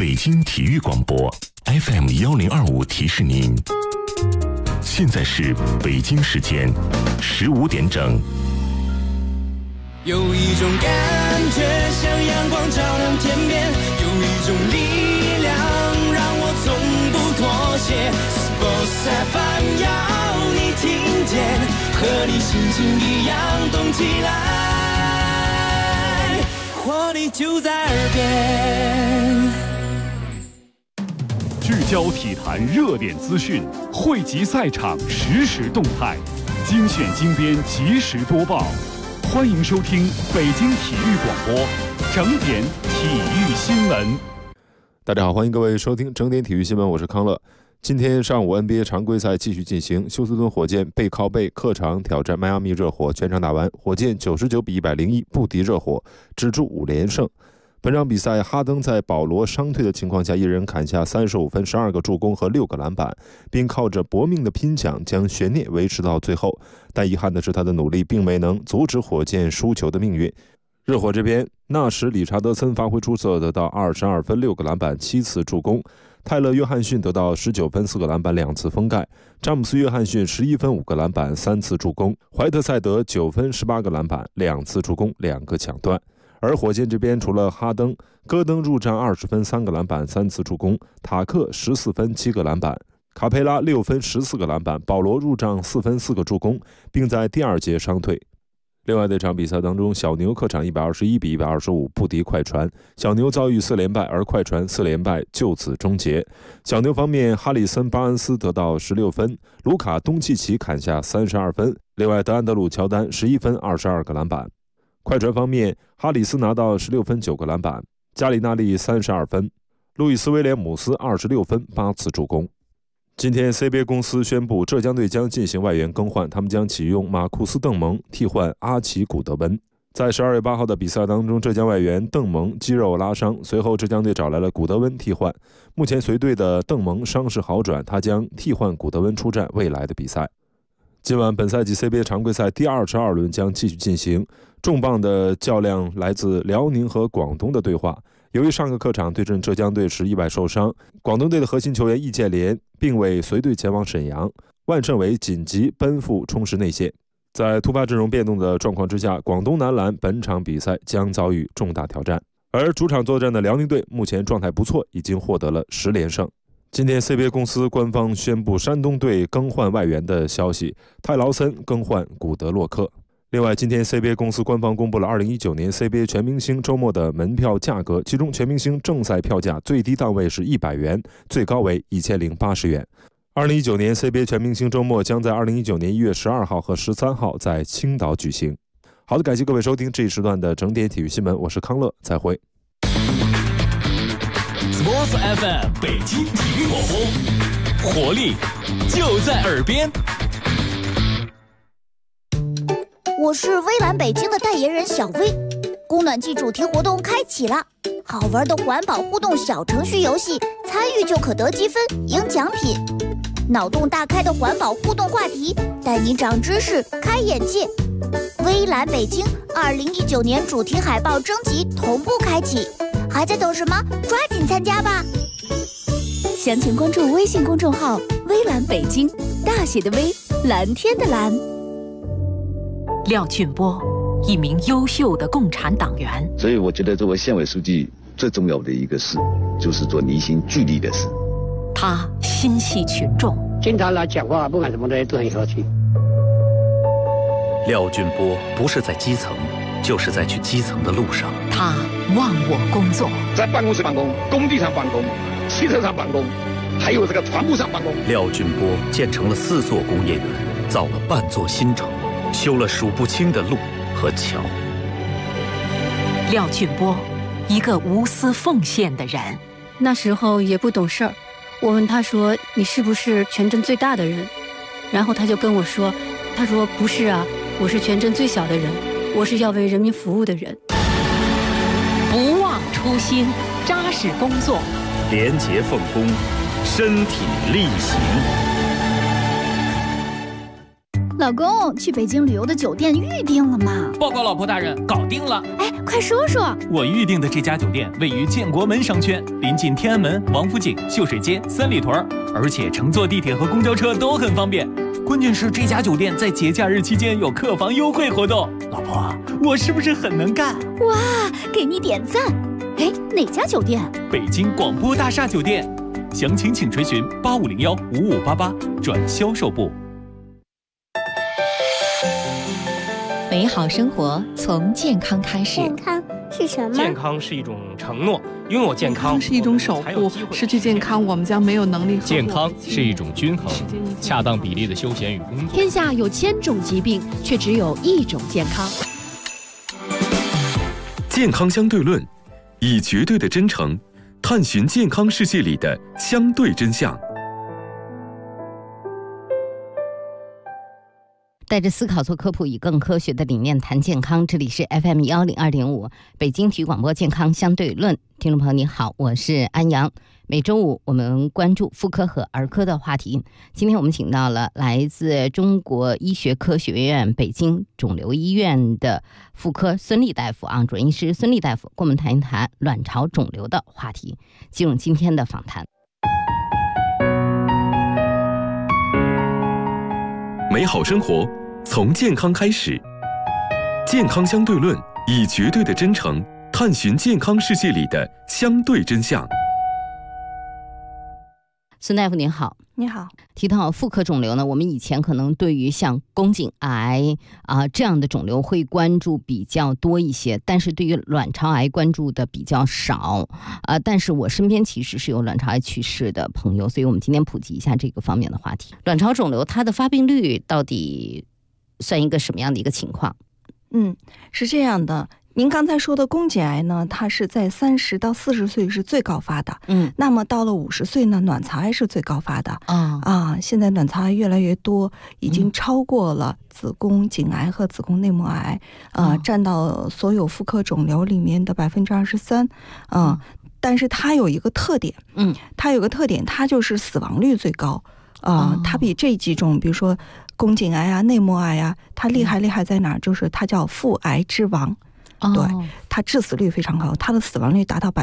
北京体育广播 FM1025提示您，现在是北京时间15点整。 有一种感觉像阳光照亮天边，有一种力量让我从不妥协。Sports FM 要你听见，和你心情一样动起来，活力就在耳边。 聚焦体坛热点资讯，汇集赛场实时动态，精选精编即时播报。欢迎收听北京体育广播整点体育新闻。 大家好，欢迎各位收听整点体育新闻，我是康乐。今天上午 NBA 常规赛继续进行，休斯顿火箭背靠背客场挑战迈阿密热火，全场打完，火箭99比101不敌热火，止住5连胜。本场比赛，哈登在保罗伤退的情况下，一人砍下35分、12个助攻和6个篮板，并靠着搏命的拼抢将悬念维持到最后。但遗憾的是，他的努力并没能阻止火箭输球的命运。热火这边，纳什·理查德森发挥出色，得到22分、6个篮板、7次助攻；泰勒·约翰逊得到19分、4个篮板、2次封盖；詹姆斯·约翰逊11分、5个篮板、3次助攻；怀特塞德9分、18个篮板、2次助攻、2个抢断。而火箭这边除了哈登，戈登入账20分、3个篮板、3次助攻；塔克14分、7个篮板；卡佩拉6分、14个篮板；保罗入账4分、4个助攻，并在第2节伤退。另外，这场比赛当中，小牛客场121比125不敌快船，小牛遭遇4连败，而快船4连败就此终结。小牛方面，哈里森·巴恩斯得到16分，卢卡·东契奇砍下32分，另外德安德鲁·乔丹11分、22个篮板。快船方面，哈里斯拿到16分、9个篮板，加里纳利32分，路易斯·威廉姆斯26分、8次助攻。今天 CBA 公司宣布，浙江队将进行外援更换，他们将启用马库斯·邓蒙替换阿奇·古德温。在12月8号的比赛当中，浙江外援邓蒙肌肉拉伤，随后浙江队找来了古德温替换。目前随队的邓蒙伤势好转，他将替换古德温出战未来的比赛。今晚本赛季 CBA 常规赛第22轮将继续进行，重磅的较量来自辽宁和广东的对话。由于上个客场对阵浙江队时意外受伤，广东队的核心球员易建联并未随队前往沈阳，万胜伟紧急奔赴充实内线。在突发阵容变动的状况之下，广东男篮本场比赛将遭遇重大挑战。而主场作战的辽宁队目前状态不错，已经获得了10连胜。今天 CBA 公司官方宣布山东队更换外援的消息，泰劳森更换古德洛克。另外，今天 CBA 公司官方公布了2019年 CBA 全明星周末的门票价格，其中全明星正赛票价最低档位是100元，最高为1080元。2019年 CBA 全明星周末将在2019年1月12号和13号在青岛举行。好的，感谢各位收听这一时段的整点体育新闻，我是康乐，再会。 Sports FM 北京体育广播，活力就在耳边。 我是微蓝北京的代言人小薇，供暖季主题活动开启了，好玩的环保互动小程序游戏，参与就可得积分赢奖品，脑洞大开的环保互动话题，带你长知识开眼界。微蓝北京2019年主题海报征集同步开启，还在等什么？抓紧参加吧！详情关注微信公众号微蓝北京，大写的微，蓝天的蓝。 廖俊波，一名优秀的共产党员。 所以我觉得作为县委书记最重要的一个事，就是做凝心聚力的事。 他心系群众， 经常来讲话，不管什么东西都很和气。 廖俊波不是在基层，就是在去基层的路上。 他忘我工作， 在办公室办公，工地上办公，汽车上办公，还有这个船坞上办公。 廖俊波建成了4座工业园，造了半座新城，修了数不清的路和桥。 廖俊波，一个无私奉献的人。 那时候也不懂事儿，我问他说：“你是不是全镇最大的人？”然后他就跟我说：“他说不是啊，我是全镇最小的人，我是要为人民服务的人。” 不忘初心，扎实工作， 廉洁奉公，身体力行。 老公，去北京旅游的酒店预定了吗？ 报告老婆大人，搞定了。 哎，快说说。 我预定的这家酒店位于建国门商圈，临近天安门、王府井、秀水街、三里屯，而且乘坐地铁和公交车都很方便。关键是这家酒店在节假日期间有客房优惠活动。老婆，我是不是很能干？ 哇，给你点赞。哎，哪家酒店？ 北京广播大厦酒店。详情请垂询8501-5588转销售部。 美好生活从健康开始。 健康是什么？ 健康是一种承诺，拥有健康是一种守护，失去健康我们将没有能力。 健康是一种均衡、恰当比例的休闲与工作。 天下有1000种疾病，却只有1种健康。 健康相对论，以绝对的真诚探寻健康世界里的相对真相。 带着思考做科普，以更科学的理念谈健康。这里是 FM 102.5北京体育广播健康相对论。听众朋友你好，我是安阳。每周五我们关注妇科和儿科的话题。今天我们请到了来自中国医学科学院北京肿瘤医院的妇科孙俪大夫主任医师孙俪大夫，跟我们谈一谈卵巢肿瘤的话题。进入今天的访谈。 美好生活从健康开始，健康相对论，以绝对的真诚探寻健康世界里的相对真相。 孙大夫您好。 你好。 提到妇科肿瘤呢，我们以前可能对于像宫颈癌这样的肿瘤会关注比较多一些，但是对于卵巢癌关注的比较少但是我身边其实是有卵巢癌去世的朋友，所以我们今天普及一下这个方面的话题。卵巢肿瘤它的发病率到底算一个什么样的一个情况？ 是这样的，您刚才说的宫颈癌呢，它是在30到40岁是最高发的。那么到了50岁呢，卵巢癌是最高发的。现在卵巢癌越来越多，已经超过了子宫颈癌和子宫内膜癌，占到所有妇科肿瘤里面的23%。但是它有一个特点，它就是死亡率最高。它比这几种，比如说宫颈癌内膜癌它厉害在哪儿？就是它叫妇癌之王。对，它致死率非常高，它的死亡率达到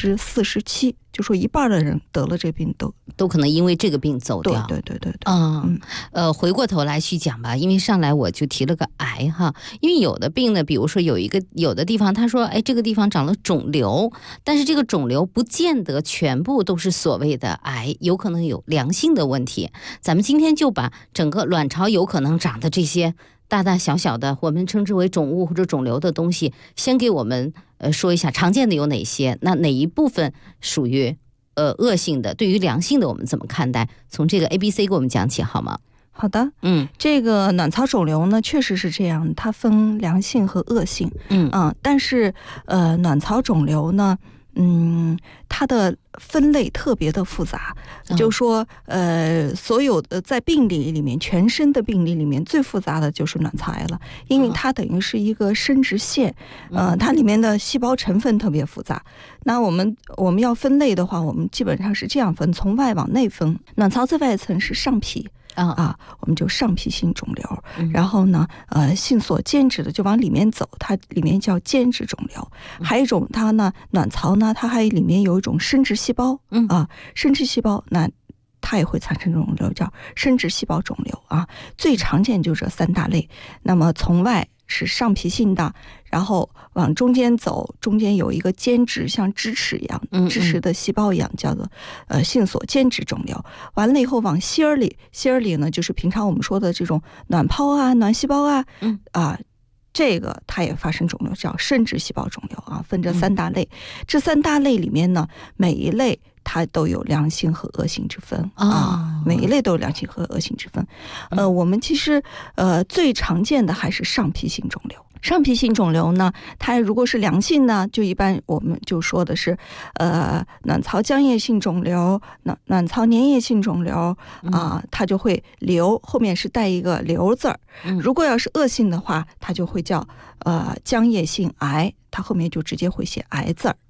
47%，就说一半的人得了这病都可能因为这个病走掉。 对。 回过头来去讲吧，因为上来我就提了个癌因为有的病呢，比如说有的地方他说，这个地方长了肿瘤，但是这个肿瘤不见得全部都是所谓的癌，有可能有良性的问题。咱们今天就把整个卵巢有可能长的这些大大小小的我们称之为肿物或者肿瘤的东西，先给我们说一下常见的有哪些，那哪一部分属于恶性的，对于良性的我们怎么看待？从这个 ABC 给我们讲起好吗？ 好的。这个卵巢肿瘤呢确实是这样，它分良性和恶性。但是卵巢肿瘤呢它的分类特别的复杂，就说所有的在病理里面，全身的病理里面最复杂的就是卵巢癌了，因为它等于是一个生殖腺，它里面的细胞成分特别复杂。那我们要分类的话，我们基本上是这样分，从外往内分。卵巢最外层是上皮。我们就上皮性肿瘤，然后呢，性所间质的就往里面走，它里面叫间质肿瘤。还有一种，它呢，卵巢呢，它还里面有一种生殖细胞，生殖细胞，那它也会产生肿瘤，叫生殖细胞肿瘤最常见就这3大类。那么从外是上皮性的，然后往中间走，中间有一个间质，像支持一样，支持的细胞一样，叫做性所间质肿瘤。完了以后往希尔里呢，就是平常我们说的这种卵泡卵细胞这个它也发生肿瘤，叫生殖细胞肿瘤分这3大类。这3大类里面呢，每一类它都有良性和恶性之分每一类都有良性和恶性之分。我们其实最常见的还是上皮性肿瘤。上皮性肿瘤呢，它如果是良性呢，就一般我们就说的是卵巢浆液性肿瘤、卵巢粘液性肿瘤它就会瘤，后面是带一个瘤字儿。如果要是恶性的话，它就会叫浆液性癌，它后面就直接会写癌字儿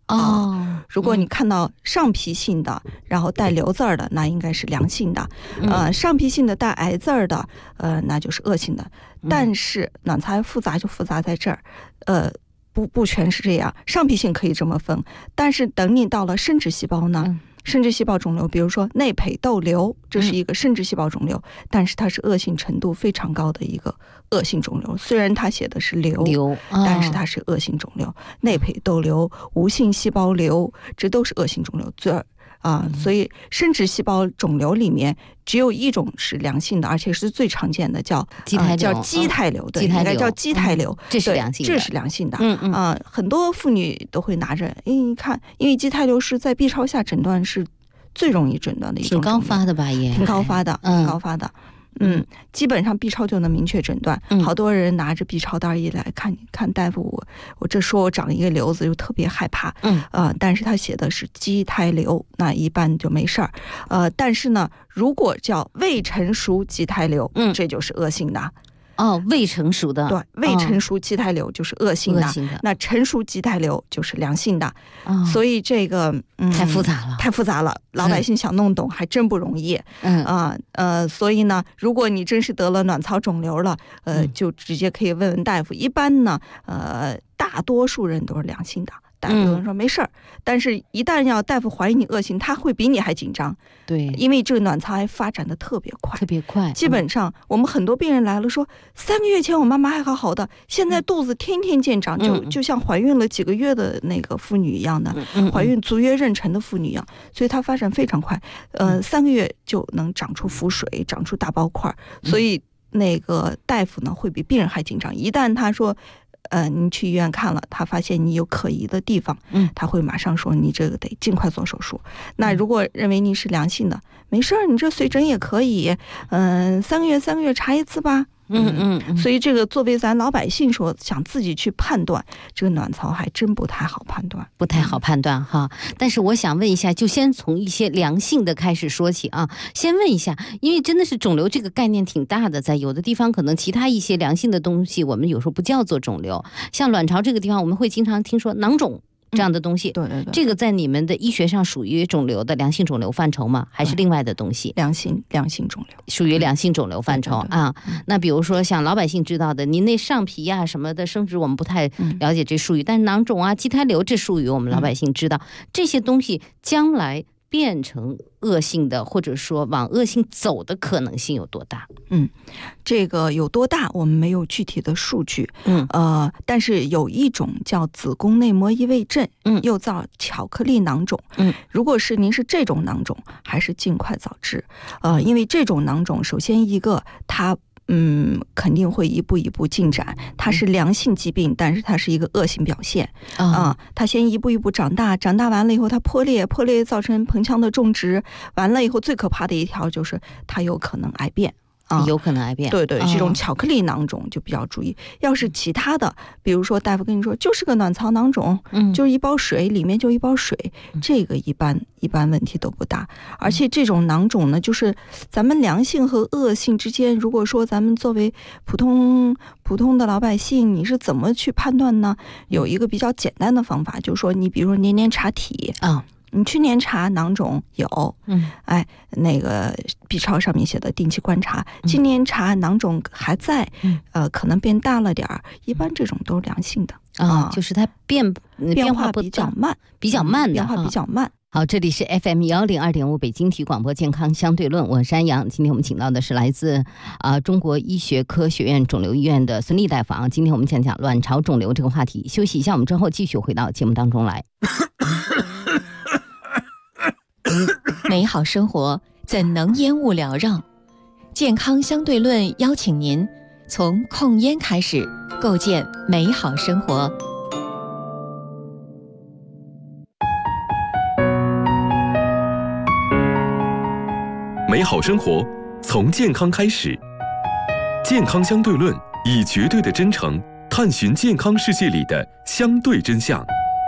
如果你看到上皮性的，然后带瘤字儿的，那应该是良性的。上皮性的带癌字儿的，那就是恶性的。但是卵巢癌复杂就复杂在这儿，不全是这样。上皮性可以这么分，但是等你到了生殖细胞呢？生殖细胞肿瘤，比如说内胚窦瘤，这是一个生殖细胞肿瘤，但是它是恶性程度非常高的一个恶性肿瘤。虽然它写的是瘤，但是它是恶性肿瘤。内胚窦瘤、无性细胞瘤，这都是恶性肿瘤。所以生殖细胞肿瘤里面只有一种是良性的，而且是最常见的，叫基态瘤，对，应该叫基态瘤， 这是良性的， 这是良性的。很多妇女都会拿着，你看，因为基态瘤是在 B 超下诊断是最容易诊断的一种， 挺高发的吧？也挺高发的，挺高发的。基本上 B 超就能明确诊断。好多人拿着 B 超单一来看大夫，我这说我长了一个瘤子就特别害怕。但是他写的是基态瘤，那一般就没事儿。但是呢，如果叫未成熟基态瘤，这就是恶性的。 未成熟的， 对，未成熟基态瘤就是恶性的，那成熟基态瘤就是良性的。所以这个太复杂了， 老百姓想弄懂还真不容易。所以呢，如果你真是得了卵巢肿瘤了，就直接可以问问大夫。一般呢，大多数人都是良性的。大夫有人说没事儿，但是一旦要大夫怀疑你恶性，他会比你还紧张。 对， 因为这个卵巢癌发展的特别快，基本上我们很多病人来了说，3个月前我妈妈还好的，现在肚子天天见长，就像怀孕了几个月的那个妇女一样的，怀孕足月妊娠的妇女一样，所以它发展非常快。3个月就能长出腹水，长出大包块，所以那个大夫呢会比病人还紧张。一旦他说你去医院看了，他发现你有可疑的地方，他会马上说你这个得尽快做手术。那如果认为你是良性的，没事儿，你这随诊也可以，3个月查一次吧。所以这个作为咱老百姓说想自己去判断这个卵巢还真不太好判断， 哈。但是我想问一下，就先从一些良性的开始说起啊。先问一下，因为真的是肿瘤这个概念挺大的，在有的地方可能其他一些良性的东西我们有时候不叫做肿瘤，像卵巢这个地方我们会经常听说囊肿这样的东西。 对， 这个在你们的医学上属于肿瘤的良性肿瘤范畴吗？还是另外的东西？ 良性肿瘤属于良性肿瘤范畴啊。那比如说像老百姓知道的，您那上皮呀什么的生殖我们不太了解这术语，但是囊肿啊、基态瘤这术语我们老百姓知道。这些东西将来变成恶性的，或者说往恶性走的可能性有多大？ 这个有多大我们没有具体的数据。但是有一种叫子宫内膜异位症，又叫巧克力囊肿。如果是您是这种囊肿，还是尽快早治。因为这种囊肿，首先一个它肯定会一步一步进展，它是良性疾病，但是它是一个恶性表现。它先一步一步长大完了以后它破裂造成盆腔的种植，完了以后最可怕的一条就是它有可能癌变。 有可能癌变。 对，这种巧克力囊肿就比较注意。要是其他的，比如说大夫跟你说就是个卵巢囊肿，就是一包水，里面就一包水，这个一般问题都不大。而且这种囊肿呢，就是咱们良性和恶性之间，如果说咱们作为普通的老百姓，你是怎么去判断呢？有一个比较简单的方法，就是说你比如说年查体你去年查囊肿有，那个 B 超上面写的定期观察，今年查囊肿还在，可能变大了点儿，一般这种都是良性的就是它变化比较慢， 变化比较慢。 好，这里是 FM 102.5北京体育广播健康相对论，我是安阳。今天我们请到的是来自中国医学科学院肿瘤医院的孙俪大夫。今天我们讲卵巢肿瘤这个话题。休息一下，我们之后继续回到节目当中来。 美好生活怎能烟雾缭绕？健康相对论邀请您从控烟开始，构建美好生活。 美好生活从健康开始，健康相对论以绝对的真诚探寻健康世界里的相对真相。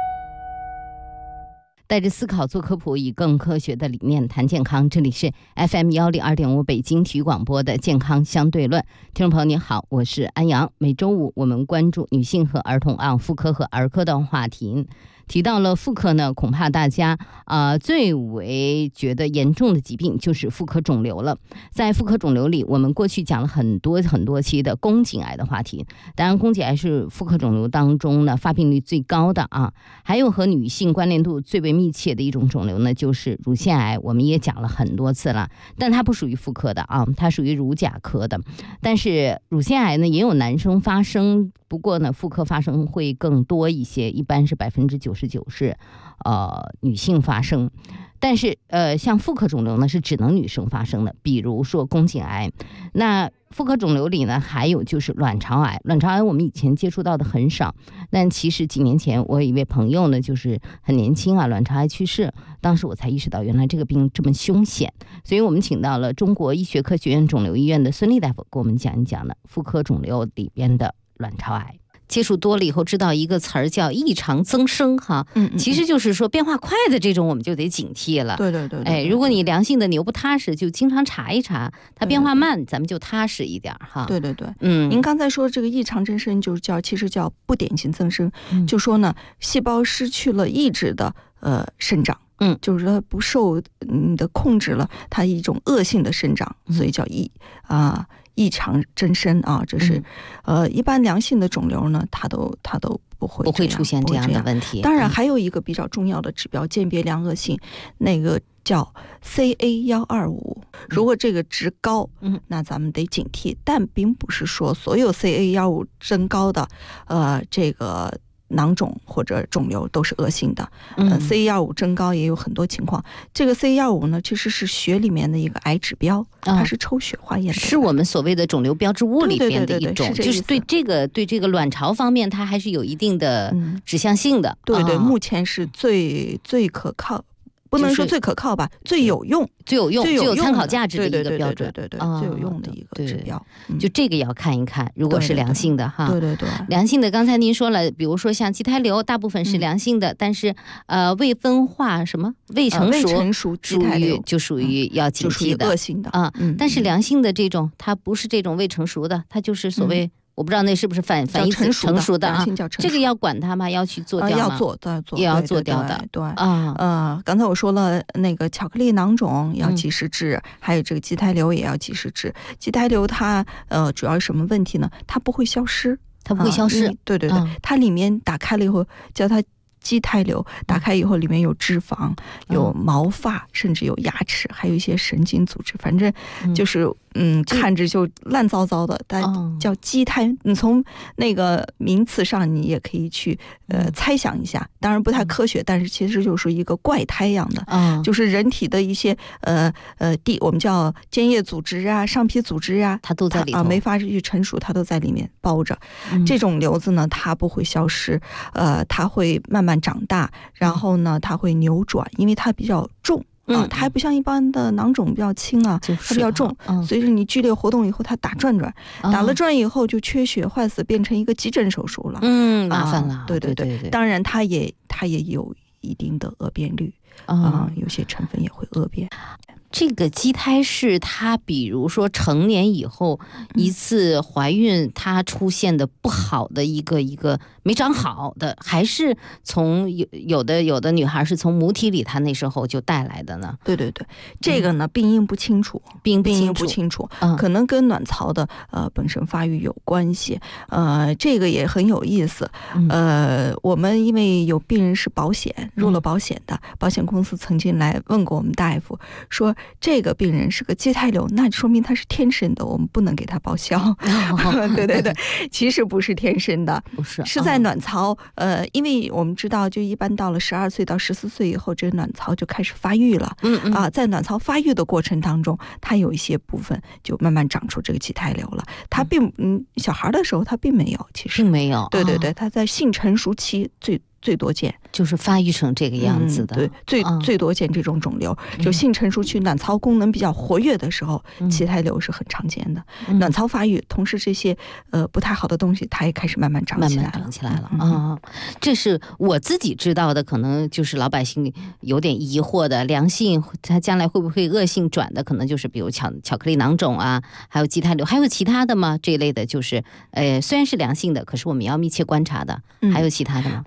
带着思考做科普，以更科学的理念谈健康。这里是 FM 102.5北京体育广播的健康相对论。听众朋友您好，我是安阳。每周五我们关注女性和儿童妇科和儿科的话题。 提到了妇科呢，恐怕大家最为觉得严重的疾病就是妇科肿瘤了。在妇科肿瘤里，我们过去讲了很多期的宫颈癌的话题，当然宫颈癌是妇科肿瘤当中呢发病率最高的啊。还有和女性关联度最为密切的一种肿瘤呢，就是乳腺癌，我们也讲了很多次了，但它不属于妇科的啊，它属于乳甲科的。但是乳腺癌呢也有男生发生，不过呢妇科发生会更多一些，一般是99%是女性发生。但是像妇科肿瘤呢是只能女生发生的，比如说宫颈癌。那妇科肿瘤里呢还有就是卵巢癌，卵巢癌我们以前接触到的很少，但其实几年前我有一位朋友呢就是很年轻啊，卵巢癌去世，当时我才意识到原来这个病这么凶险，所以我们请到了中国医学科学院肿瘤医院的孙俪大夫给我们讲一讲呢妇科肿瘤里边的卵巢癌。接触多了以后知道一个词儿叫异常增生哈，其实就是说变化快的这种我们就得警惕了。 对， 如果你良性的你又不踏实，就经常查一查，它变化慢咱们就踏实一点哈。 对，您刚才说这个异常增生其实叫不典型增生，就说呢细胞失去了抑制的生长，就是说不受你的控制了，它一种恶性的生长，所以叫异常增生啊，这是一般良性的肿瘤呢，它都不会出现这样的问题。 当然还有一个比较重要的指标，鉴别良恶性，那个叫 CA125，如果这个值高，那咱们得警惕，但并不是说所有 CA125增高的这个囊肿或者肿瘤都是恶性的。CA125增高也有很多情况，这个 CA125呢其实是血里面的一个癌指标，它是抽血化验的， 是我们所谓的肿瘤标志物里边的一种，就是对这个卵巢方面它还是有一定的指向性的。 对，目前是最可靠，不能说最可靠吧，最有用、 最有参考价值的一个标准。 对，最有用的一个指标。 就这个要看一看，如果是良性的哈。 对， 良性的刚才您说了，比如说像畸胎瘤大部分是良性的，但是未分化未成熟畸胎瘤就属于要警惕的， 恶性的但是良性的这种它不是这种未成熟的，它就是所谓我不知道那是不是反义词成熟的啊？这个要管它吗？要去做掉吗？也要做掉的。 对刚才我说了，那个巧克力囊肿要及时治，还有这个畸胎瘤也要及时治。畸胎瘤它主要是什么问题呢？它不会消失，对，它里面打开了以后叫它畸胎瘤，打开以后里面有脂肪、有毛发，甚至有牙齿，还有一些神经组织，反正就是看着就烂糟糟的，但叫畸胎。你从那个名词上你也可以去猜想一下，当然不太科学，但是其实就是一个怪胎一样的，就是人体的一些我们叫间叶组织啊、上皮组织啊， 它都在里头没法去成熟，它都在里面包着。这种瘤子呢，它不会消失，它会慢慢长大，然后呢它会扭转，因为它比较重。它还不像一般的囊肿比较轻啊，它比较重，随着你剧烈活动以后它打转，打了转以后就缺血坏死，变成一个急诊手术了， 麻烦了。对， 当然它也有一定的恶变率有些成分也会恶变。 这个畸胎是它比如说成年以后一次怀孕它出现的不好的一个没长好的，还是从有的女孩是从母体里她那时候就带来的呢？ 对，这个呢病因不清楚，可能跟卵巢的本身发育有关系。这个也很有意思。我们因为有病人是入了保险的，保险公司曾经来问过我们大夫，说这个病人是个畸胎瘤，那说明他是天生的，我们不能给他报销。对，其实不是天生的，是在卵巢。因为我们知道，就一般到了12岁到14岁以后，这卵巢就开始发育了。在卵巢发育的过程当中，它有一些部分就慢慢长出这个畸胎瘤了。它小孩的时候它并没有，其实并没有。 对，它在性成熟期最多见， 就是发育成这个样子的。 对，最多见这种肿瘤，就性成熟期卵巢功能比较活跃的时候，畸胎瘤是很常见的。卵巢发育，同时这些不太好的东西，它也开始慢慢长起来了。 这是我自己知道的，可能就是老百姓有点疑惑的，良性它将来会不会恶性转的，可能就是比如巧克力囊肿啊，还有畸胎瘤，还有其他的吗？这一类的就是虽然是良性的，可是我们要密切观察的，还有其他的吗？ 那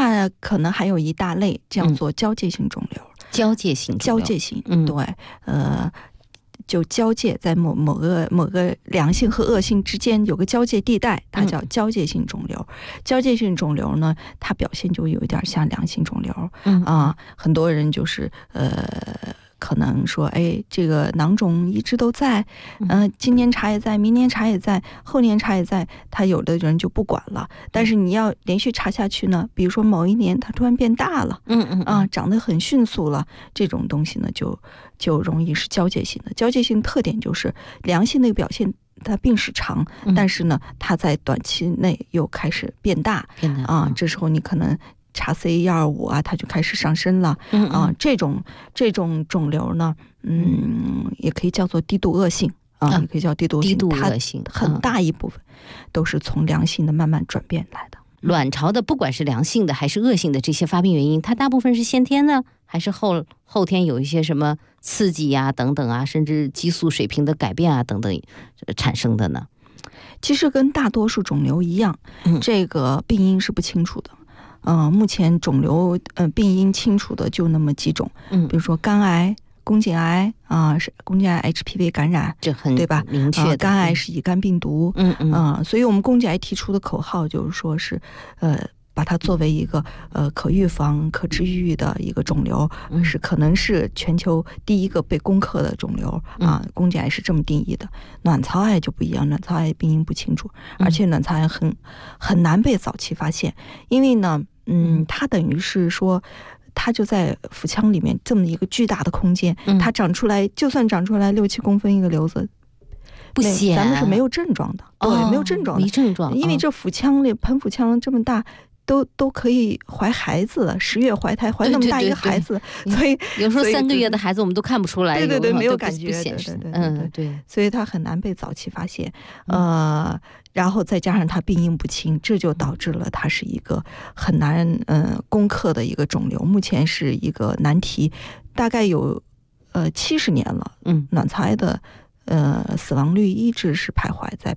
那可能还有一大类叫做交界性肿瘤。 交界性， 对，就交界在某个良性和恶性之间有个交界地带，它叫交界性肿瘤。交界性肿瘤呢，它表现就有一点像良性肿瘤。很多人就是可能说，哎，这个囊肿一直都在，今年查也在，明年查也在，后年查也在，他有的人就不管了。但是你要连续查下去呢，比如说某一年它突然变大了，长得很迅速了，这种东西呢就容易是交界性的。交界性特点就是良性的表现它病史长，但是呢它在短期内又开始变大这时候你可能查 CA125啊，它就开始上升了。这种肿瘤呢，也可以叫做低度恶性也可以叫低度恶性。它很大一部分都是从良性的慢慢转变来的。 卵巢的不管是良性的还是恶性的这些发病原因，它大部分是先天呢，还是后天有一些什么刺激啊等等啊，甚至激素水平的改变啊等等产生的呢？ 其实跟大多数肿瘤一样，这个病因是不清楚的。目前肿瘤病因清楚的就那么几种，比如说肝癌、宫颈癌是宫颈癌 HPV 感染， 这很对吧？ 明确的。 肝癌是乙肝病毒，所以我们宫颈癌提出的口号就是说是把它作为一个可预防、可治愈的一个肿瘤，是可能是全球第一个被攻克的肿瘤宫颈癌是这么定义的。卵巢癌就不一样，卵巢癌病因不清楚，而且卵巢癌很难被早期发现，因为呢，它等于是说，它就在腹腔里面这么一个巨大的空间，它长出来，就算长出来6-7公分一个瘤子， 不显， 咱们是没有症状的，对，没有症状的， 没症状， 因为这腹腔里盆腹腔这么大。都可以怀孩子了，10月怀胎，怀那么大一个孩子，所以有时候3个月的孩子我们都看不出来， 对，没有感觉， 对， 所以它很难被早期发现，然后再加上它病因不清，这就导致了它是一个很难攻克的一个肿瘤，目前是一个难题，大概有70年了，卵巢癌的死亡率一直是徘徊在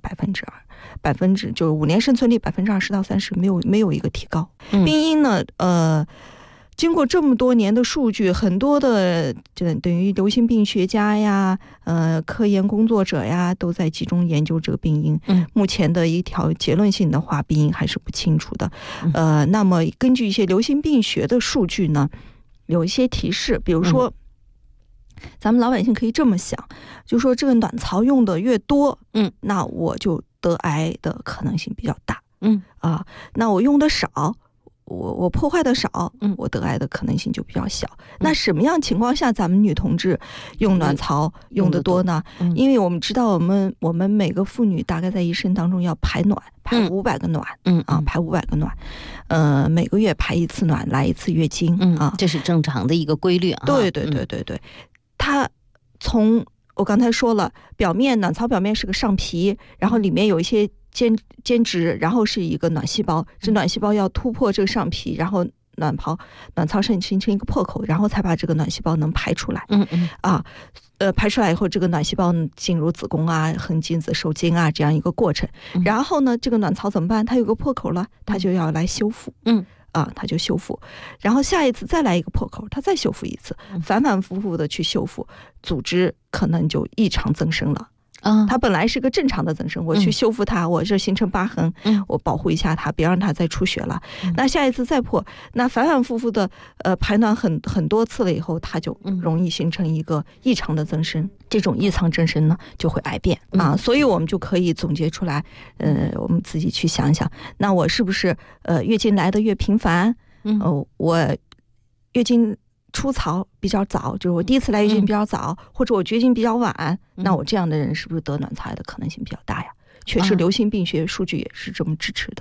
2%，就是5年生存率20%到30%，没有一个提高。病因呢，经过这么多年的数据，很多的等于流行病学家呀、科研工作者呀，都在集中研究这个病因。目前的一条结论性的话，病因还是不清楚的。那么根据一些流行病学的数据呢，有一些提示，比如说。咱们老百姓可以这么想，就说这个卵巢用的越多，那我就得癌的可能性比较大，那我用的少，我破坏的少，我得癌的可能性就比较小。那什么样情况下咱们女同志用卵巢用的多呢？因为我们知道我们每个妇女大概在一生当中要排卵，排500个卵，排500个卵，每个月排一次卵，来一次月经， 这是正常的一个规律啊。 对。它从我刚才说了，卵巢表面是个上皮，然后里面有一些间质，然后是一个卵细胞，这卵细胞要突破这个上皮，然后卵巢形成一个破口，然后才把这个卵细胞能排出来。排出来以后，这个卵细胞进入子宫啊、横精子、受精啊这样一个过程。然后呢，这个卵巢怎么办？它有个破口了，它就要来修复。它就修复，然后下一次再来一个破口，它再修复一次，反复复的去修复，组织可能就异常增生了。它本来是个正常的增生，我去修复它，我这形成疤痕，我保护一下它，别让它再出血了。那下一次再破，那反复的排卵很多次了以后，它就容易形成一个异常的增生。这种异常增生呢，就会癌变所以我们就可以总结出来，我们自己去想想，那我是不是月经来的越频繁，我月经初潮比较早，就是我第一次来月经比较早，或者我绝经比较晚，那我这样的人是不是得卵巢癌的可能性比较大呀？确实，流行病学数据也是这么支持的。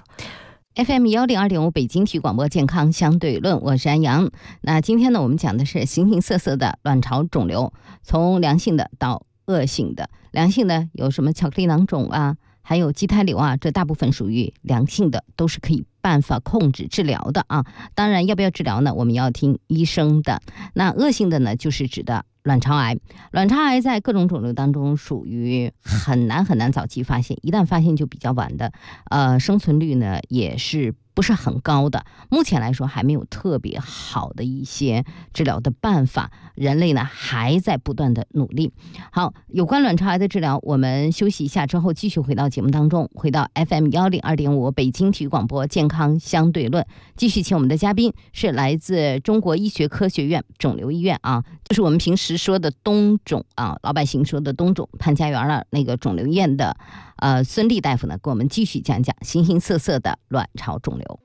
FM 102.5北京体育广播健康相对论，我是安阳。那今天呢，我们讲的是形形色色的卵巢肿瘤，从良性的到恶性的。良性的有什么巧克力囊肿啊，还有畸胎瘤啊，这大部分属于良性的，都是可以办法控制治疗的啊。当然，要不要治疗呢？我们要听医生的。那恶性的呢，就是指的卵巢癌。卵巢癌在各种肿瘤当中属于很难早期发现，一旦发现就比较晚的，生存率呢也是不是很高的，目前来说还没有特别好的一些治疗的办法，人类呢还在不断的努力。好，有关卵巢癌的治疗，我们休息一下之后继续回到节目当中，回到 FM102.5 北京体育广播健康相对论，继续请我们的嘉宾是来自中国医学科学院肿瘤医院啊，就是我们平时说的东肿啊，老百姓说的东肿，潘家园的那个肿瘤医院的孙俪大夫呢，给我们继续讲讲形形色色的卵巢肿瘤。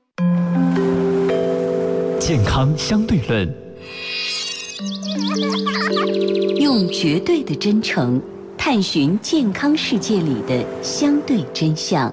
健康相对论， 用绝对的真诚探寻健康世界里的相对真相。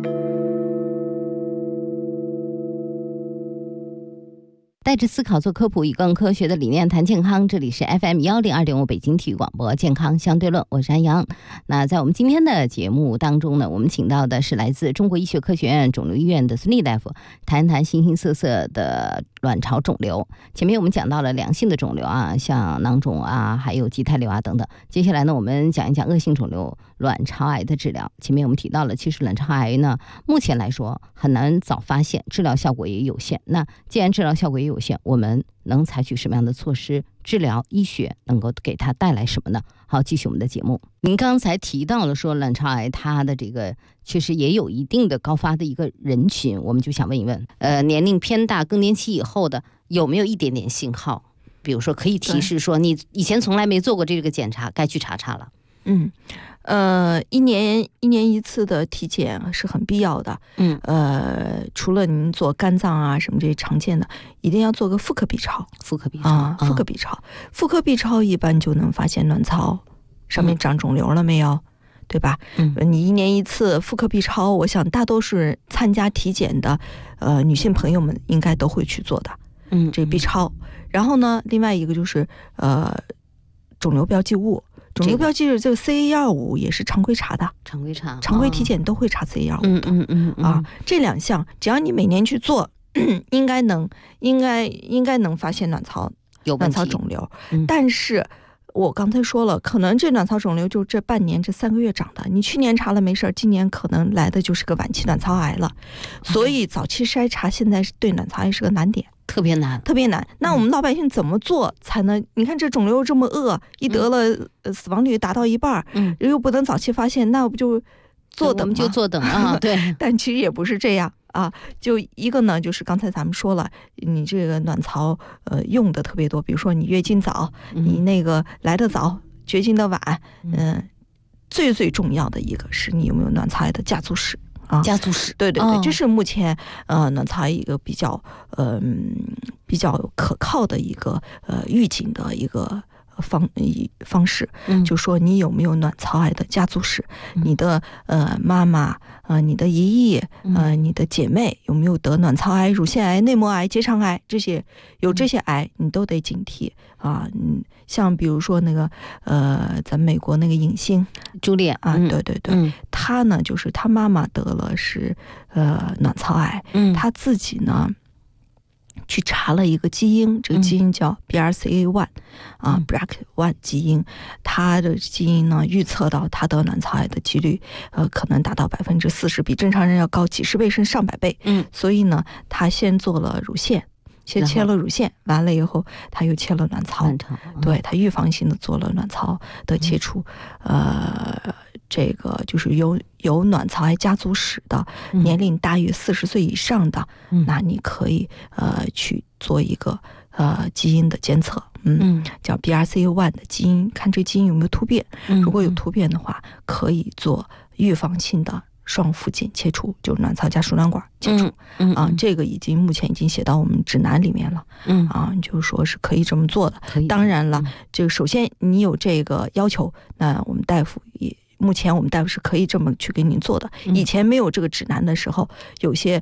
带着思考做科普，以更科学的理念谈健康。这里是 FM102.5 北京体育广播健康相对论，我是安阳。那在我们今天的节目当中呢，我们请到的是来自中国医学科学院肿瘤医院的孙俪大夫，谈一谈形形色色的卵巢肿瘤。前面我们讲到了良性的肿瘤啊，像囊肿啊，还有畸胎瘤啊等等。接下来呢，我们讲一讲恶性肿瘤卵巢癌的治疗。前面我们提到了，其实卵巢癌呢，目前来说很难早发现，治疗效果也有限。那既然治疗效果也有限，我们能采取什么样的措施？治疗医学能够给它带来什么呢？好，继续我们的节目。您刚才提到了说卵巢癌它的这个确实也有一定的高发的一个人群，我们就想问一问，年龄偏大更年期以后的有没有一点点信号？比如说可以提示说你以前从来没做过这个检查，该去查查了。 一年一次的体检是很必要的。除了您做肝脏啊什么这些常见的，一定要做个妇科 B 超。 妇科 B 超， 妇科 B 超，妇科 B 超一般就能发现卵巢上面长肿瘤了没有，对吧？你一年一次妇科 B 超，我想大多数人参加体检的女性朋友们应该都会去做的。这 B 超，然后呢，另外一个就是肿瘤标记物。肿瘤标记物这个 CA125 也是常规查的， 常规体检都会查 CA125 的。这两项只要你每年去做，应该能发现卵巢肿瘤。但是我刚才说了，可能这卵巢肿瘤就这半年这3个月长的，你去年查了没事，今年可能来的就是个晚期卵巢癌了。所以早期筛查现在是对卵巢癌是个难点。 特别难。 那我们老百姓怎么做才能？你看这肿瘤这么恶，一得了死亡率达到1半，又不能早期发现，那不就坐等吗？ 我们就坐等啊，对。 但其实也不是这样啊，就一个呢，就是刚才咱们说了，你这个卵巢用的特别多，比如说你月经早，你那个来得早，绝经的晚，最重要的一个是你有没有卵巢癌的家族史。 家族史， 对，这是目前卵巢癌一个比较可靠的一个预警的一个方式，就说你有没有卵巢癌的家族史，你的妈妈你的姨姨你的姐妹有没有得卵巢癌、乳腺癌、内膜癌、结肠癌，这些癌你都得警惕啊。像比如说那个咱美国那个影星朱莉啊，对，她呢就是她妈妈得了是卵巢癌，她自己呢去查了一个基因，这个基因叫 BRCA1 BRCA1 基因，它的基因呢预测到它得卵巢癌的几率可能达到40%，比正常人要高几十倍甚至上百倍。所以呢他先做了乳腺，先切了乳腺，完了以后他又切了卵巢，对，他预防性的做了卵巢的切除。这个就是有卵巢癌家族史的，年龄大于40岁以上的，那你可以去做一个基因的监测，叫 BRCA1 的基因，看这基因有没有突变。如果有突变的话，可以做预防性的双附件切除，就是卵巢加输卵管切除。这个目前已经写到我们指南里面了。就是说是可以这么做的。当然了，这个首先你有这个要求，那我们大夫目前我们大夫是可以这么去给您做的。以前没有这个指南的时候，有些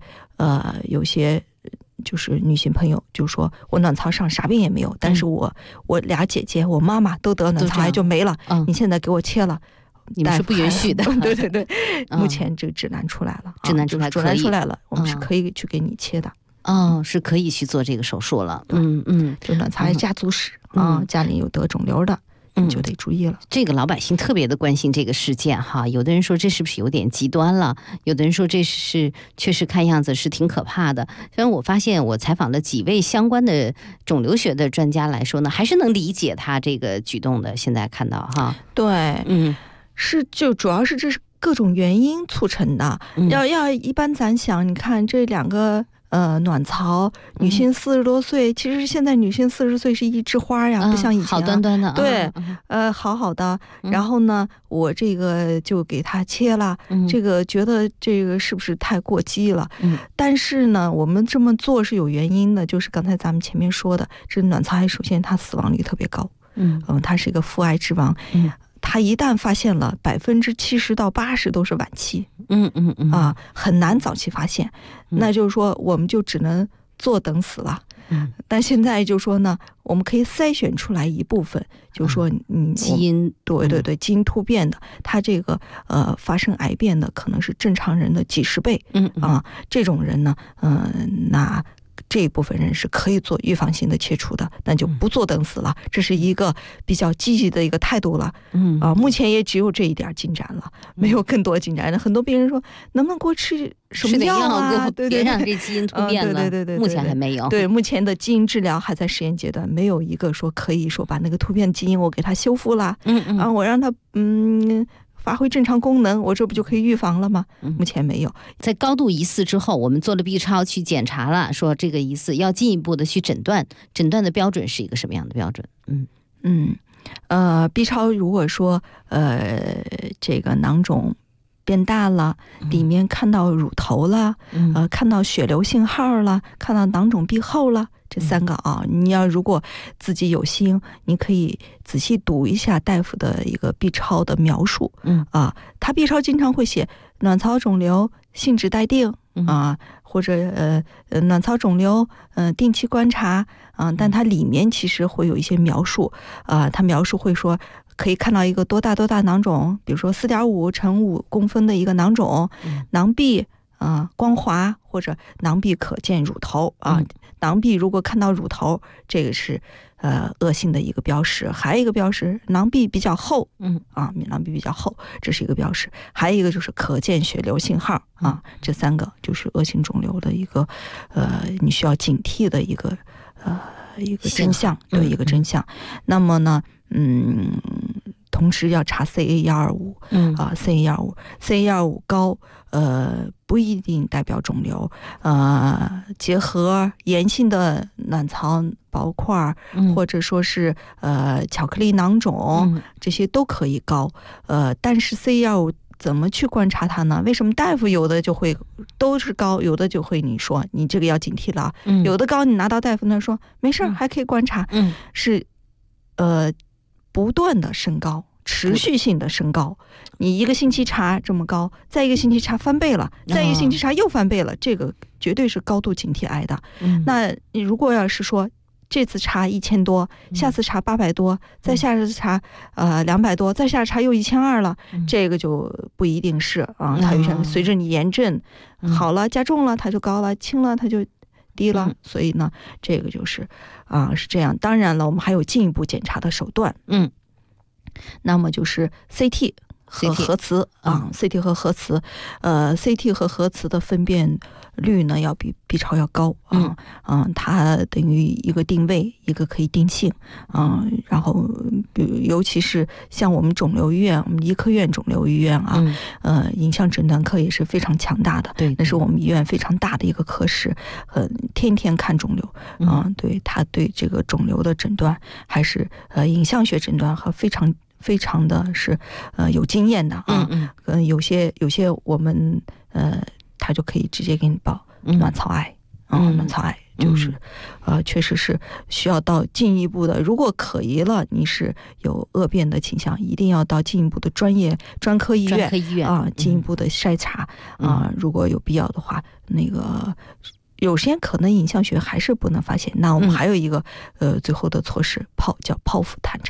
就是女性朋友就说我卵巢上啥病也没有，但是我俩姐姐我妈妈都得卵巢癌就没了，你现在给我切了， 你们是不允许的。 对，目前这个指南出来了，指南出来了，我们是可以去给你切的。 是可以去做这个手术了。 就卵巢癌家族史家里有得肿瘤的， 就得注意了。 这个老百姓特别的关心这个事件哈，有的人说这是不是有点极端了，有的人说这是确实看样子是挺可怕的。虽然我发现我采访了几位相关的肿瘤学的专家来说呢，还是能理解他这个举动的。现在看到哈， 对，是就主要是这是各种原因促成的。要一般咱想，你看这2个。卵巢，女性40多岁，其实现在女性40岁是一枝花呀，不像以前好端端的， 对，好好的。然后呢，我这个就给她切了，这个觉得这个是不是太过激了？但是呢，我们这么做是有原因的，就是刚才咱们前面说的，这卵巢癌首先它死亡率特别高，它是一个父癌之王。它一旦发现了，70%到80%都是晚期，很难早期发现。那就是说，我们就只能坐等死了。但现在就说呢，我们可以筛选出来一部分，就是说， 基因， 对，基因突变的，它这个发生癌变的可能是正常人的几10倍，这种人呢，那。这一部分人是可以做预防性的切除的，那就不坐等死了，这是一个比较积极的一个态度了。目前也只有这一点进展了，没有更多进展了。很多病人说，能不能给我吃什么药啊？对， 别让这基因突变了。对，目前还没有。 对，目前的基因治疗还在实验阶段，没有一个说可以说把那个突变基因我给它修复了，我让它发挥正常功能，我这不就可以预防了吗？目前没有。 在高度疑似之后，我们做了 B 超去检查了，说这个疑似要进一步的去诊断，诊断的标准是一个什么样的标准 ？B 超如果说这个囊肿变大了，里面看到乳头了，看到血流信号了，看到囊肿壁厚了，这3个啊，你要如果自己有心，你可以仔细读一下大夫的一个 B 超的描述。他 B 超经常会写卵巢肿瘤性质待定或者卵巢肿瘤定期观察但它里面其实会有一些描述它描述会说可以看到一个多大囊肿，比如说4.5乘5公分的一个囊肿，囊壁光滑，或者囊壁可见乳头囊壁如果看到乳头，这个是恶性的一个标识。还有一个标识，囊壁比较厚，囊壁比较厚，这是一个标识。还有一个就是可见血流信号这3个就是恶性肿瘤的一个你需要警惕的一个真相，对，一个真相。那么呢，同时要查 CA125，CA125 高，不一定代表肿瘤，结合炎性的卵巢薄块，或者说是巧克力囊肿，这些都可以高，但是 CA125怎么去观察它呢？为什么大夫有的就会都是高，有的就会你说你这个要警惕了，有的高你拿到大夫那说没事还可以观察，是不断的升高，持续性的升高，你1个星期查这么高，再1个星期查翻倍了，再1个星期查又翻倍了，这个绝对是高度警惕癌的。那你如果要是说这次查1000多，下次查800多，再下次查200多，再下次查又1200了，这个就不一定是它有随着你炎症好了加重了它就高了，轻了它就低了，所以呢这个就是是这样。当然了，我们还有进一步检查的手段，那么就是 CT 和核磁CT 和核磁CT 和核磁的分辨率呢要比 B 超要高它等于一个定位，一个可以定性然后尤其是像我们肿瘤医院，我们医科院肿瘤医院影像诊断科也是非常强大的，对，那是我们医院非常大的一个科室，天天看肿瘤对，它对这个肿瘤的诊断还是影像学诊断和非常的是有经验的有些我们他就可以直接给你报卵巢癌卵巢癌就是确实是需要到进一步的，如果可疑了你是有恶变的倾向，一定要到进一步的专科医院进一步的筛查如果有必要的话，那个有些可能影像学还是不能发现，那我们还有一个最后的措施叫剖腹探查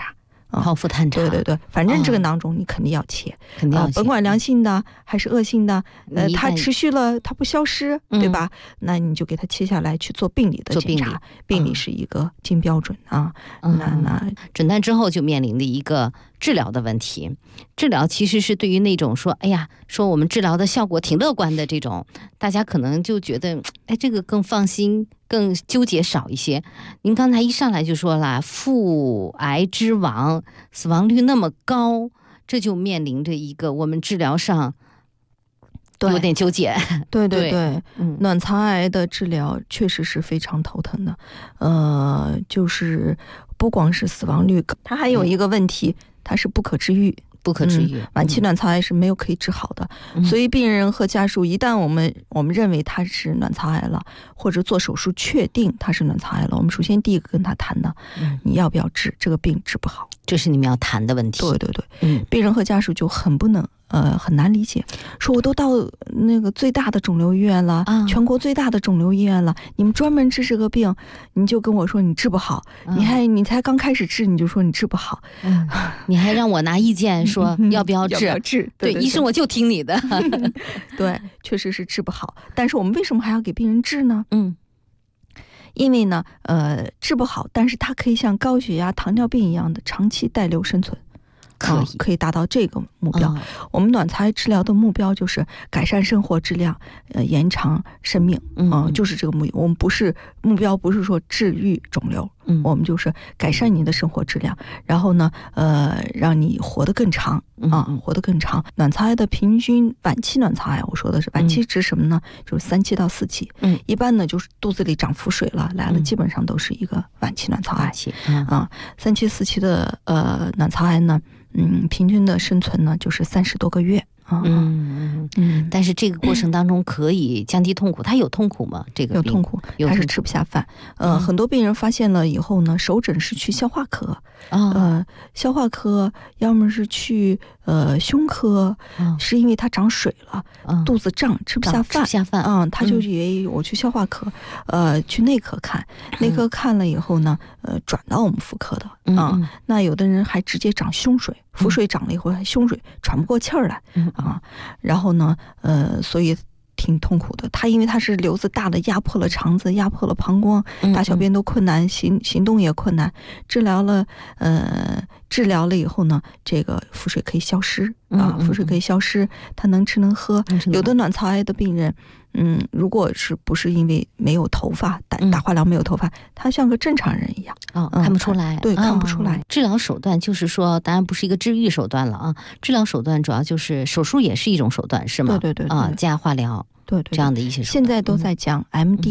剖腹探查。 对对对，反正这个囊肿你肯定要切， 肯定要切， 甭管良性的还是恶性的，它持续了它不消失，对吧？那你就给它切下来去做病理的检查，病理是一个金标准啊。那诊断之后就面临的一个治疗的问题。治疗其实是对于那种说，哎呀，说我们治疗的效果挺乐观的这种，大家可能就觉得，哎，这个更放心，更纠结少一些。您刚才一上来就说了，腹癌之王死亡率那么高，这就面临着一个我们治疗上有点纠结。 对对对，卵巢癌的治疗确实是非常头疼的。就是不光是死亡率高，它还有一个问题，它是不可治愈。 不可治愈， 晚期卵巢癌是没有可以治好的。所以病人和家属一旦我们认为他是卵巢癌了，或者做手术确定他是卵巢癌了，我们首先第一个跟他谈的，你要不要治这个病，治不好， 这是你们要谈的问题。 对对对，病人和家属就很难理解，说我都到那个最大的肿瘤医院了，全国最大的肿瘤医院了，你们专门治这个病，你就跟我说你治不好，你才刚开始治你就说你治不好， 你还让我拿意见说要不要治？对，医生我就听你的。 对，确实是治不好，但是我们为什么还要给病人治呢？因为呢，治不好，但是它可以像高血压、糖尿病一样的长期带瘤生存。可以达到这个目标。我们卵巢癌治疗的目标就是改善生活质量，延长生命，就是这个目标。我们目标不是说治愈肿瘤，我们就是改善你的生活质量，然后呢，让你活得更长活得更长。卵巢癌的平均晚期卵巢癌，我说的是晚期指什么呢？就是3期到4期。一般呢就是肚子里长腹水了来了，基本上都是一个晚期卵巢癌。3期4期的卵巢癌呢，平均的生存呢就是30多个月。 但是这个过程当中可以降低痛苦，它有痛苦吗？这个有痛苦，它是吃不下饭。很多病人发现了以后呢，首诊是去消化科，消化科要么是去胸科，是因为他长水了，肚子胀，吃不下饭，他就以为我去消化科，去内科看，内科看了以后呢，转到我们妇科的那有的人还直接长胸水，腹水长了以后还胸水，喘不过气儿来然后呢，所以挺痛苦的。他因为他是瘤子大的，压迫了肠子，压迫了膀胱，大小便都困难，行动也困难。治疗了以后呢，这个腹水可以消失腹水可以消失，他能吃能喝。有的卵巢癌的病人，如果是不是因为没有头发，打化疗没有头发，他像个正常人一样看不出来。 对，看不出来。 治疗手段就是说，当然不是一个治愈手段了治疗手段主要就是手术也是一种手段，是吗？ 对加化疗。对，这样的一些手段现在都在讲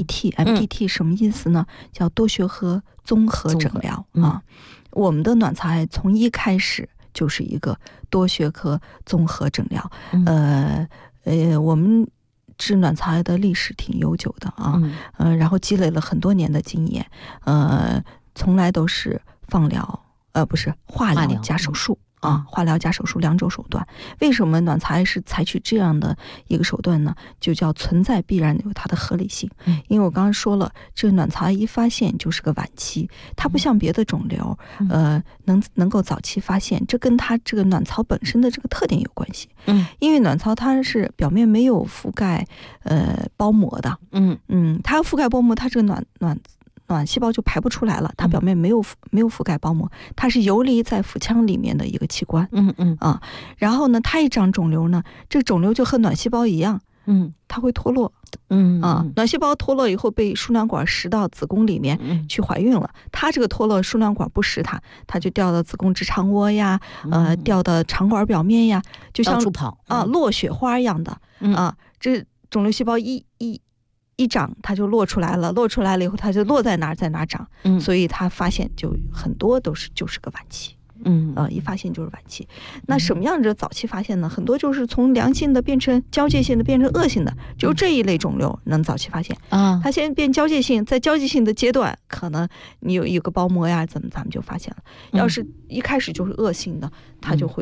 MDT，MDT 什么意思呢？叫多学科综合诊疗我们的卵巢癌从一开始就是一个多学科综合诊疗。我们治卵巢癌的历史挺悠久的然后积累了很多年的经验，从来都是化疗加手术。化疗加手术2种手段。为什么卵巢癌是采取这样的一个手段呢？就叫存在必然有它的合理性。因为我刚刚说了，这个卵巢癌一发现就是个晚期，它不像别的肿瘤，能够早期发现，这跟它这个卵巢本身的这个特点有关系。因为卵巢它是表面没有覆盖包膜的，它要覆盖包膜，它这个卵细胞就排不出来了，它表面没有覆盖包膜，它是游离在腹腔里面的一个器官。然后呢，它一长肿瘤呢，这个肿瘤就和卵细胞一样，它会脱落。卵细胞脱落以后被输卵管食到子宫里面去怀孕了，它这个脱落输卵管不食它就掉到子宫直肠窝呀，掉到肠管表面呀，就像到处跑落雪花一样的这肿瘤细胞一长它就落出来了，落出来了以后它就落在哪长，所以它发现就很多就是个晚期。一发现就是晚期。那什么样的早期发现呢？很多就是从良性的变成交界性的，变成恶性的，就这一类肿瘤能早期发现它先变交界性，在交界性的阶段，可能你有个包膜呀，咱们就发现了。要是一开始就是恶性的，它就会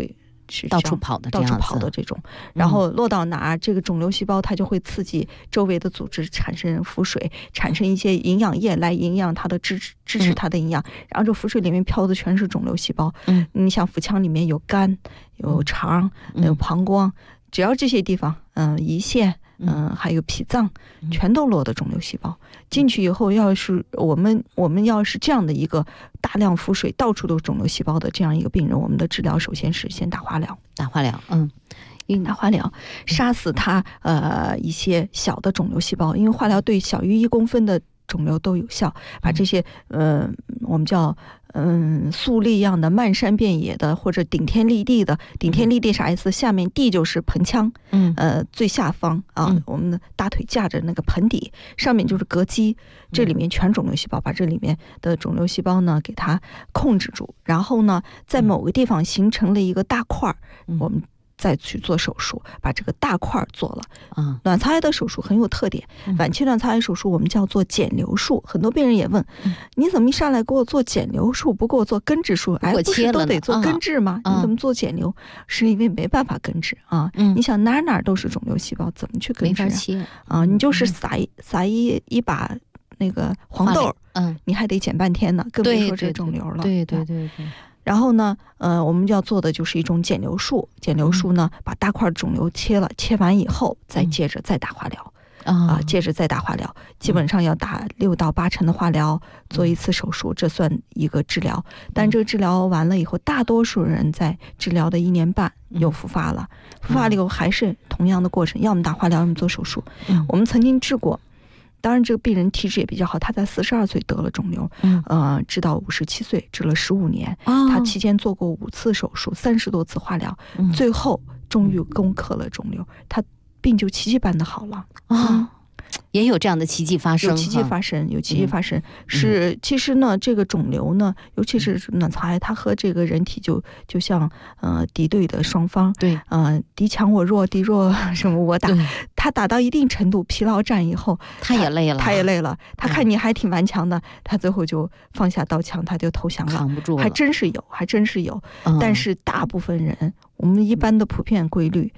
是到处跑的这样子， 到处跑的这种，然后落到哪儿，这个肿瘤细胞它就会刺激周围的组织产生腹水，产生一些营养液来营养它的支持它的营养，然后这腹水里面飘的全是肿瘤细胞。你想腹腔里面有肝、有肠、有膀胱，只要这些地方，胰腺。还有脾脏，全都落的肿瘤细胞进去以后，要是我们要是这样的一个大量腹水到处都是肿瘤细胞的这样一个病人，我们的治疗首先是先打化疗，打化疗杀死它一些小的肿瘤细胞，因为化疗对小于1公分的肿瘤都有效，把这些我们叫粟粒样的漫山遍野的或者顶天立地的，顶天立地啥意思？下面地就是盆腔，最下方啊，我们的大腿架着那个盆底，上面就是膈肌，这里面全肿瘤细胞，把这里面的肿瘤细胞呢给它控制住，然后呢在某个地方形成了一个大块，我们再去做手术，把这个大块做了。卵巢癌的手术很有特点，晚期卵巢癌手术我们叫做减瘤术。很多病人也问，你怎么一上来给我做减瘤术，不给我做根治术？癌不是都得做根治吗？你怎么做减瘤？是因为没办法根治啊。你想哪都是肿瘤细胞，怎么去根治啊？没法切啊！你就是撒一把那个黄豆，你还得剪半天呢，更别说这肿瘤了。对。然后呢，我们要做的就是一种减瘤术。减瘤术呢，把大块肿瘤切了，切完以后再接着再打化疗，接着再打化疗，基本上要打6到8成的化疗，做一次手术，这算一个治疗。但这个治疗完了以后，大多数人在治疗的1年半又复发了，复发了以后还是同样的过程，要么打化疗，要么做手术。我们曾经治过。当然，这个病人体质也比较好，他在42岁得了肿瘤，治到57岁，治了15年。他期间做过5次手术，30多次化疗，最后终于攻克了肿瘤，他病就奇迹般的好了。也有这样的奇迹发生，有奇迹发生，是其实呢，这个肿瘤呢，尤其是卵巢癌，它和这个人体就像敌对的双方，对，敌强我弱，敌弱什么我打，他打到一定程度疲劳战以后，他也累了，他看你还挺顽强的，他最后就放下刀枪，他就投降了，扛不住了，还真是有，但是大部分人，我们一般的普遍规律，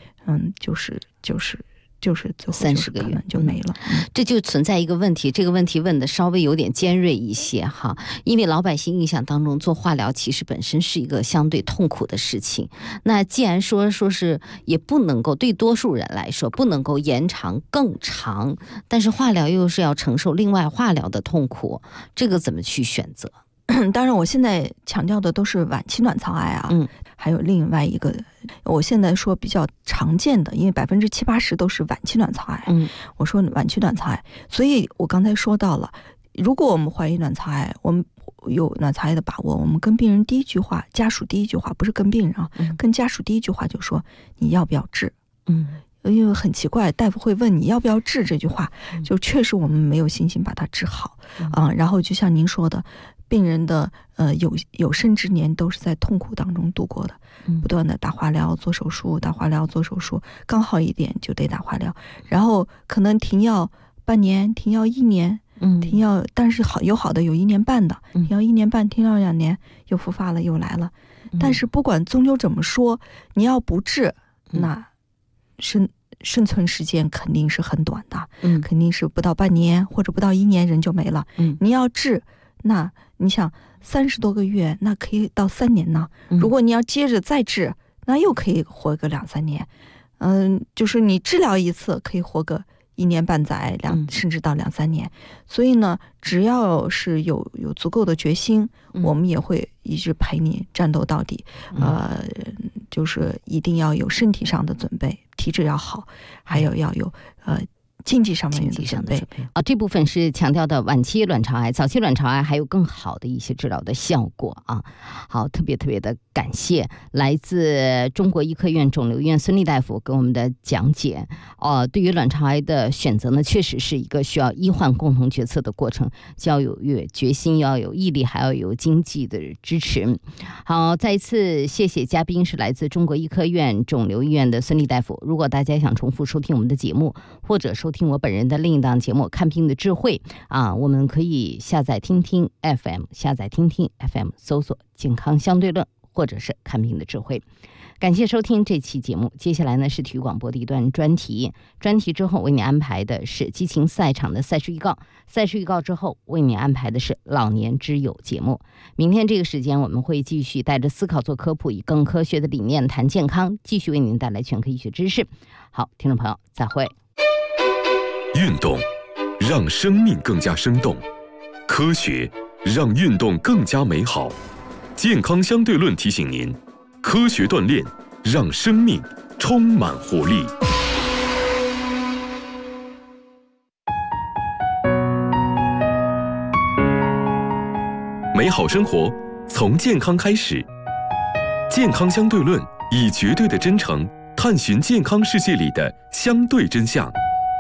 就是最后30个月就没了。这就存在一个问题，这个问题问的稍微有点尖锐一些哈，因为老百姓印象当中做化疗其实本身是一个相对痛苦的事情。那既然说是也不能够对多数人来说不能够延长更长，但是化疗又是要承受另外化疗的痛苦，这个怎么去选择？当然我现在强调的都是晚期卵巢癌啊，还有另外一个我现在说比较常见的，因为70%-80%都是晚期卵巢癌，我说晚期卵巢癌，所以我刚才说到了，如果我们怀疑卵巢癌，我们有卵巢癌的把握，我们跟病人第一句话，家属第一句话，不是跟病人啊，跟家属第一句话就说你要不要治？因为很奇怪，大夫会问你要不要治，这句话就确实我们没有信心把它治好然后就像您说的，病人的有生之年都是在痛苦当中度过的，不断的打化疗做手术，打化疗做手术，刚好一点就得打化疗，然后可能停药半年，停药1年，停药，但是有好的有1年半的，停药1年半，停药2年又复发了又来了，但是不管终究怎么说，你要不治，那生存时间肯定是很短的，肯定是不到半年或者不到1年人就没了。你要治，那你想30多个月，那可以到3年呢。如果你要接着再治，那又可以活个2-3年。就是你治疗一次可以活个1年半载，甚至到2-3年。所以呢，只要是有足够的决心，我们也会一直陪你战斗到底。就是一定要有身体上的准备，体质要好，还有要有经济上面的准备这部分是强调的晚期卵巢癌，早期卵巢癌还有更好的一些治疗的效果啊。好，特别的感谢来自中国医科院肿瘤院孙俪大夫给我们的讲解。对于卵巢癌的选择呢，确实是一个需要医患共同决策的过程，要有决心，要有毅力，还要有经济的支持。好，再一次谢谢嘉宾是来自中国医科院肿瘤医院的孙俪大夫。如果大家想重复收听我们的节目，或者收听我本人的另一档节目《看病的智慧》我们可以下载听听 FM， 下载听听 FM， 搜索健康相对论。 或者是看病的智慧。感谢收听这期节目，接下来呢是体育广播的一段专题之后为你安排的是激情赛场的赛事预告，赛事预告之后为你安排的是老年之友节目。明天这个时间我们会继续带着思考做科普，以更科学的理念谈健康，继续为您带来全科医学知识。好，听众朋友再会。 运动让生命更加生动，科学让运动更加美好。健康相对论提醒您，科学锻炼让生命充满活力。美好生活从健康开始，健康相对论以绝对的真诚探寻健康世界里的相对真相。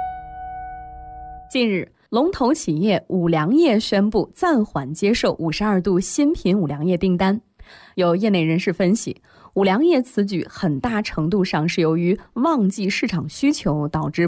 近日，龙头企业五粮液宣布暂缓接受52度新品五粮液订单。有业内人士分析，五粮液此举很大程度上是由于旺季市场需求导致